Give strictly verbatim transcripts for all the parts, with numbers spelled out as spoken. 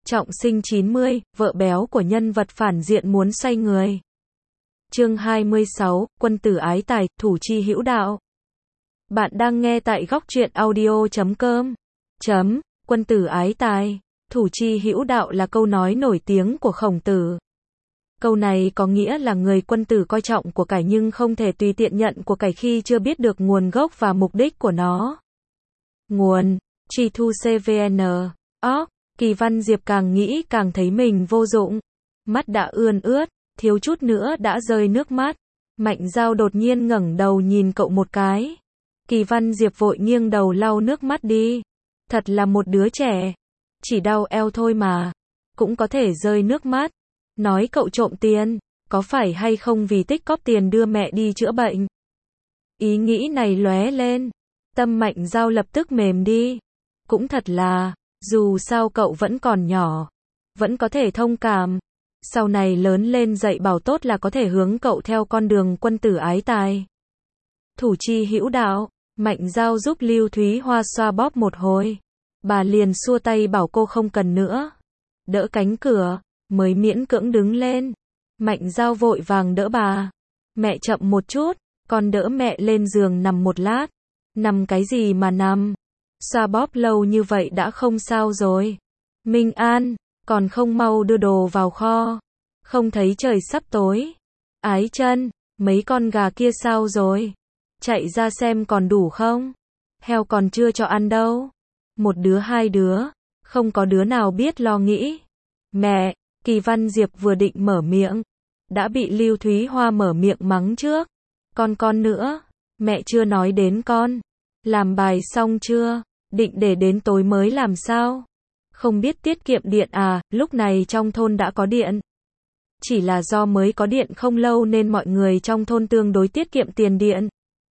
Trọng sinh chín mươi, vợ béo của nhân vật phản diện muốn xoay người. Chương hai mươi sáu, quân tử ái tài, thủ chi hữu đạo. Bạn đang nghe tại góc truyện audio chấm com. Chấm, quân tử ái tài, thủ chi hữu đạo là câu nói nổi tiếng của Khổng Tử. Câu này có nghĩa là người quân tử coi trọng của cải nhưng không thể tùy tiện nhận của cải khi chưa biết được nguồn gốc và mục đích của nó. Nguồn: Tri Thu xê vê en. Óc, Kỳ Văn Diệp càng nghĩ càng thấy mình vô dụng. Mắt đã ươn ướt, thiếu chút nữa đã rơi nước mắt. Mạnh Dao đột nhiên ngẩng đầu nhìn cậu một cái. Kỳ Văn Diệp vội nghiêng đầu lau nước mắt đi. Thật là một đứa trẻ. Chỉ đau eo thôi mà. Cũng có thể rơi nước mắt. Nói cậu trộm tiền, có phải hay không vì tích cóp tiền đưa mẹ đi chữa bệnh? Ý nghĩ này lóe lên. Tâm Mạnh Dao lập tức mềm đi. Cũng thật là, dù sao cậu vẫn còn nhỏ, vẫn có thể thông cảm. Sau này lớn lên dạy bảo tốt là có thể hướng cậu theo con đường quân tử ái tài. Thủ chi hữu đạo, Mạnh Dao giúp Lưu Thúy Hoa xoa bóp một hồi. Bà liền xua tay bảo cô không cần nữa. Đỡ cánh cửa, mới miễn cưỡng đứng lên. Mạnh Dao vội vàng đỡ bà. Mẹ chậm một chút, con đỡ mẹ lên giường nằm một lát. Nằm cái gì mà nằm? Xoa bóp lâu như vậy đã không sao rồi. Minh An, còn không mau đưa đồ vào kho. Không thấy trời sắp tối. Ái Chân, mấy con gà kia sao rồi? Chạy ra xem còn đủ không? Heo còn chưa cho ăn đâu. Một đứa hai đứa, không có đứa nào biết lo nghĩ. Mẹ, Kỳ Văn Diệp vừa định mở miệng, đã bị Lưu Thúy Hoa mở miệng mắng trước. Con con nữa, mẹ chưa nói đến con. Làm bài xong chưa? Định để đến tối mới làm sao? Không biết tiết kiệm điện à? Lúc này trong thôn đã có điện. Chỉ là do mới có điện không lâu nên mọi người trong thôn tương đối tiết kiệm tiền điện.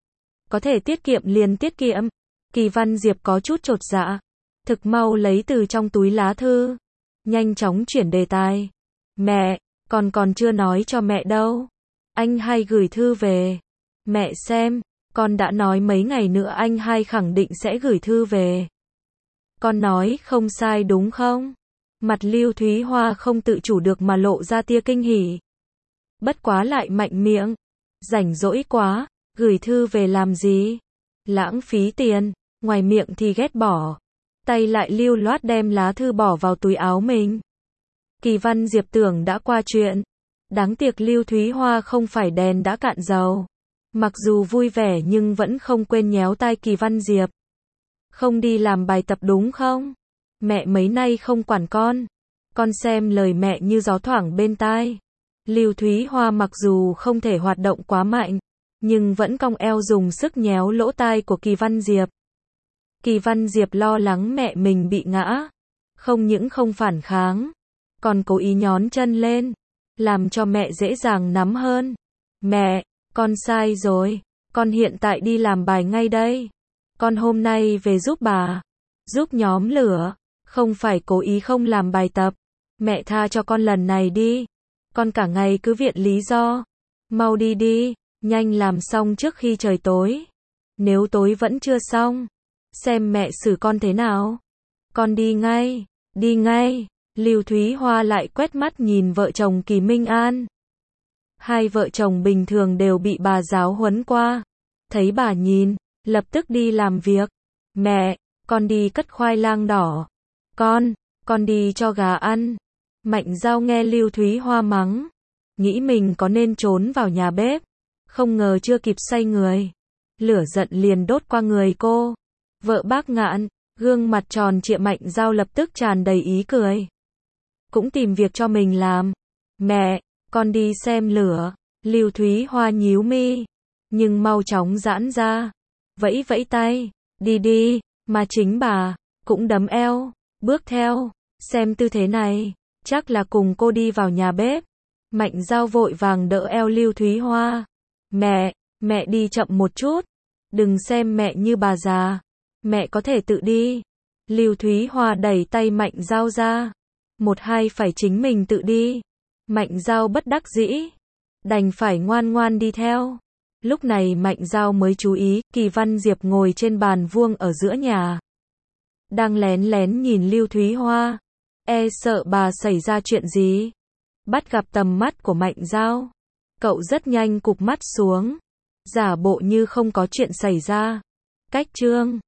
Có thể tiết kiệm liền tiết kiệm. Kỳ Văn Diệp có chút chột dạ. Thực mau lấy từ trong túi lá thư. Nhanh chóng chuyển đề tài. Mẹ, con còn chưa nói cho mẹ đâu. Anh hai gửi thư về. Mẹ xem. Con đã nói mấy ngày nữa anh hai khẳng định sẽ gửi thư về. Con nói không sai đúng không? Mặt Lưu Thúy Hoa không tự chủ được mà lộ ra tia kinh hỉ. Bất quá lại mạnh miệng. Rảnh rỗi quá, gửi thư về làm gì? Lãng phí tiền, ngoài miệng thì ghét bỏ. Tay lại lưu loát đem lá thư bỏ vào túi áo mình. Kỳ Văn Diệp tưởng đã qua chuyện. Đáng tiếc Lưu Thúy Hoa không phải đèn đã cạn dầu. Mặc dù vui vẻ nhưng vẫn không quên nhéo tai Kỳ Văn Diệp. Không đi làm bài tập đúng không? Mẹ mấy nay không quản con. Con xem lời mẹ như gió thoảng bên tai. Lưu Thúy Hoa mặc dù không thể hoạt động quá mạnh, nhưng vẫn cong eo dùng sức nhéo lỗ tai của Kỳ Văn Diệp. Kỳ Văn Diệp lo lắng mẹ mình bị ngã. Không những không phản kháng, còn cố ý nhón chân lên, làm cho mẹ dễ dàng nắm hơn. Mẹ, con sai rồi, con hiện tại đi làm bài ngay đây. Con hôm nay về giúp bà, giúp nhóm lửa, không phải cố ý không làm bài tập. Mẹ tha cho con lần này đi. Con cả ngày cứ viện lý do. Mau đi đi, nhanh làm xong trước khi trời tối. Nếu tối vẫn chưa xong, xem mẹ xử con thế nào. Con đi ngay, đi ngay. Lưu Thúy Hoa lại quét mắt nhìn vợ chồng Kỳ Minh An. Hai vợ chồng bình thường đều bị bà giáo huấn qua. Thấy bà nhìn, lập tức đi làm việc. Mẹ, con đi cất khoai lang đỏ. Con, con đi cho gà ăn. Mạnh Dao nghe Lưu Thúy Hoa mắng, nghĩ mình có nên trốn vào nhà bếp. Không ngờ chưa kịp xoay người, lửa giận liền đốt qua người cô. Vợ bác Ngạn, gương mặt tròn trịa Mạnh Dao lập tức tràn đầy ý cười. Cũng tìm việc cho mình làm. Mẹ, con đi xem lửa. Lưu Thúy Hoa nhíu mi, nhưng mau chóng giãn ra, vẫy vẫy tay, đi đi, mà chính bà cũng đấm eo, bước theo, xem tư thế này, chắc là cùng cô đi vào nhà bếp. Mạnh Dao vội vàng đỡ eo Lưu Thúy Hoa. Mẹ, mẹ đi chậm một chút, đừng xem mẹ như bà già, mẹ có thể tự đi. Lưu Thúy Hoa đẩy tay Mạnh Dao ra. Một hai phải chính mình tự đi. Mạnh Dao bất đắc dĩ, đành phải ngoan ngoan đi theo. Lúc này Mạnh Dao mới chú ý, Kỳ Văn Diệp ngồi trên bàn vuông ở giữa nhà. Đang lén lén nhìn Lưu Thúy Hoa. E sợ bà xảy ra chuyện gì. Bắt gặp tầm mắt của Mạnh Dao. Cậu rất nhanh cụp mắt xuống. Giả bộ như không có chuyện xảy ra. Cách chương